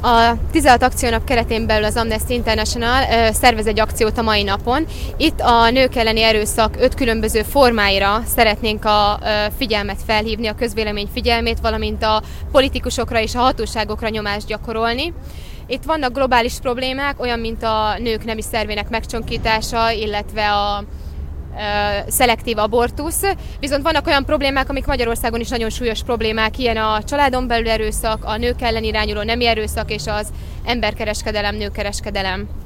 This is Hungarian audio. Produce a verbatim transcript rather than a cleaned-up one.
A tizenhat akciónap keretén belül az Amnesty International szervez egy akciót a mai napon. Itt a nők elleni erőszak öt különböző formáira szeretnénk a figyelmet felhívni, a közvélemény figyelmét, valamint a politikusokra és a hatóságokra nyomást gyakorolni. Itt vannak globális problémák, olyan, mint a nők nemi szervének megcsonkítása, illetve a szelektív abortusz, viszont vannak olyan problémák, amik Magyarországon is nagyon súlyos problémák, ilyen a családon belül erőszak, a nők ellen irányuló nemi erőszak és az emberkereskedelem, nőkereskedelem.